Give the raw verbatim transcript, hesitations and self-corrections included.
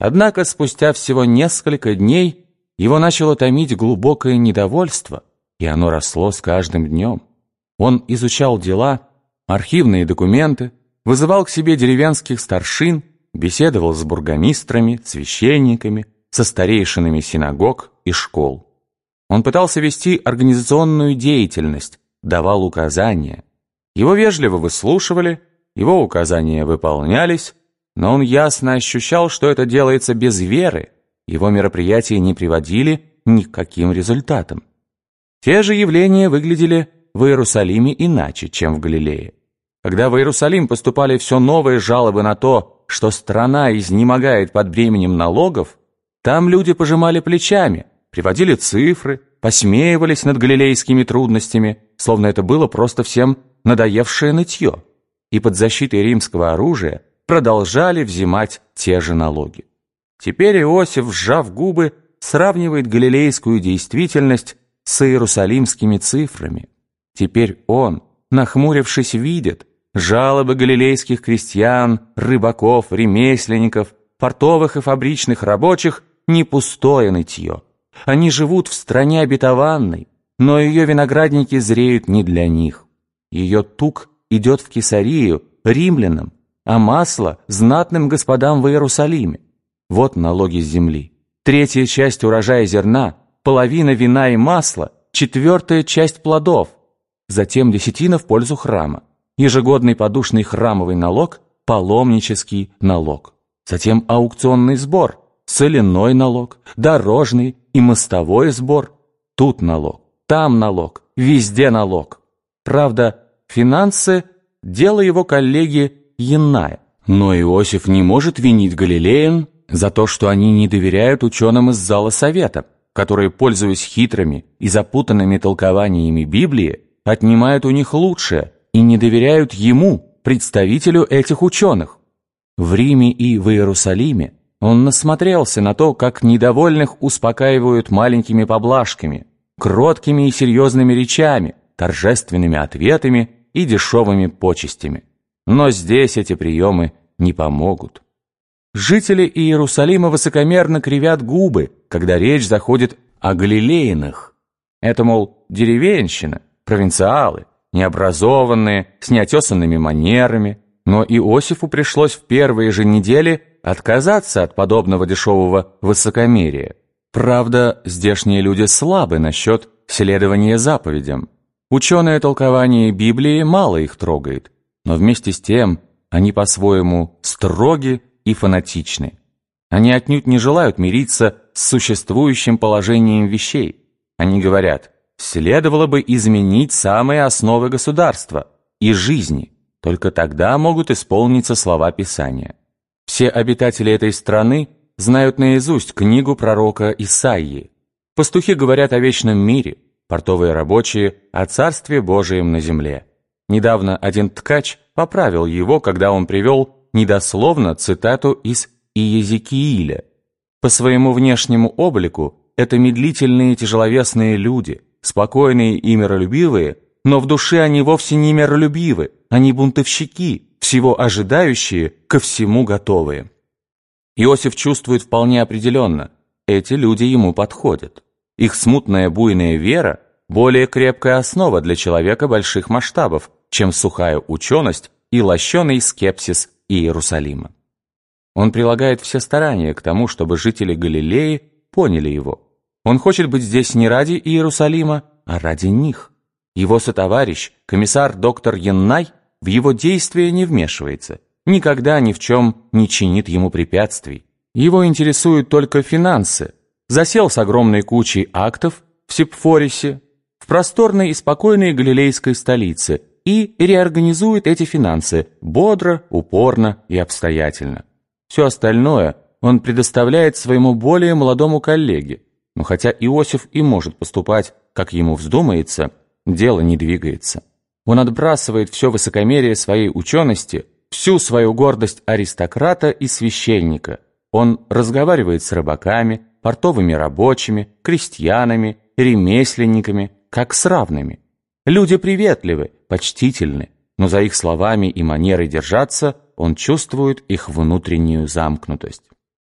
Однако спустя всего несколько дней его начало томить глубокое недовольство, и оно росло с каждым днем. Он изучал дела, архивные документы, вызывал к себе деревенских старшин, беседовал с бургомистрами, священниками, со старейшинами синагог и школ. Он пытался вести организационную деятельность, давал указания. Его вежливо выслушивали, его указания выполнялись, но он ясно ощущал, что это делается без веры, его мероприятия не приводили ни к каким результатам. Те же явления выглядели в Иерусалиме иначе, чем в Галилее. Когда в Иерусалим поступали все новые жалобы на то, что страна изнемогает под бременем налогов, там люди пожимали плечами, приводили цифры, посмеивались над галилейскими трудностями, словно это было просто всем надоевшее нытье, и под защитой римского оружия продолжали взимать те же налоги. Теперь Иосиф, сжав губы, сравнивает галилейскую действительность с иерусалимскими цифрами. Теперь он, нахмурившись, видит жалобы галилейских крестьян, рыбаков, ремесленников, портовых и фабричных рабочих не пустое нытье. Они живут в стране обетованной, но ее виноградники зреют не для них. Ее тук идет в Кесарию, римлянам, а масло – знатным господам в Иерусалиме. Вот налоги с земли. Третья часть урожая зерна, половина вина и масла, четвертая часть плодов. Затем десятина в пользу храма. Ежегодный подушный храмовый налог, паломнический налог. Затем аукционный сбор, соляной налог, дорожный и мостовой сбор. Тут налог, там налог, везде налог. Правда, финансы – дело его коллеги Янная. Но Иосиф не может винить галилеян за то, что они не доверяют ученым из зала совета, которые, пользуясь хитрыми и запутанными толкованиями Библии, отнимают у них лучшее и не доверяют ему, представителю этих ученых. В Риме и в Иерусалиме он насмотрелся на то, как недовольных успокаивают маленькими поблажками, кроткими и серьезными речами, торжественными ответами и дешевыми почестями. Но здесь эти приемы не помогут. Жители Иерусалима высокомерно кривят губы, когда речь заходит о галилеянах. Это, мол, деревенщина, провинциалы, необразованные, с неотесанными манерами. Но Иосифу пришлось в первые же недели отказаться от подобного дешевого высокомерия. Правда, здешние люди слабы насчет следования заповедям. Ученое толкование Библии мало их трогает, но вместе с тем они по-своему строги и фанатичны. Они отнюдь не желают мириться с существующим положением вещей. Они говорят, следовало бы изменить самые основы государства и жизни, только тогда могут исполниться слова Писания. Все обитатели этой страны знают наизусть книгу пророка Исаии. Пастухи говорят о вечном мире, портовые рабочие – о Царстве Божием на земле. Недавно один ткач поправил его, когда он привел недословно цитату из Иезекииля. По своему внешнему облику это медлительные тяжеловесные люди, спокойные и миролюбивые, но в душе они вовсе не миролюбивы, они бунтовщики, всего ожидающие, ко всему готовые. Иосиф чувствует вполне определенно, эти люди ему подходят. Их смутная буйная вера – более крепкая основа для человека больших масштабов, чем сухая ученость и лощеный скепсис Иерусалима. Он прилагает все старания к тому, чтобы жители Галилеи поняли его. Он хочет быть здесь не ради Иерусалима, а ради них. Его сотоварищ, комиссар доктор Яннай, в его действия не вмешивается, никогда ни в чем не чинит ему препятствий. Его интересуют только финансы. Засел с огромной кучей актов в Сепфорисе, в просторной и спокойной галилейской столице, и реорганизует эти финансы бодро, упорно и обстоятельно. Все остальное он предоставляет своему более молодому коллеге, но хотя Иосиф и может поступать, как ему вздумается, дело не двигается. Он отбрасывает все высокомерие своей учености, всю свою гордость аристократа и священника. Он разговаривает с рыбаками, портовыми рабочими, крестьянами, ремесленниками, как с равными. Люди приветливы, почтительны, но за их словами и манерой держаться он чувствует их внутреннюю замкнутость.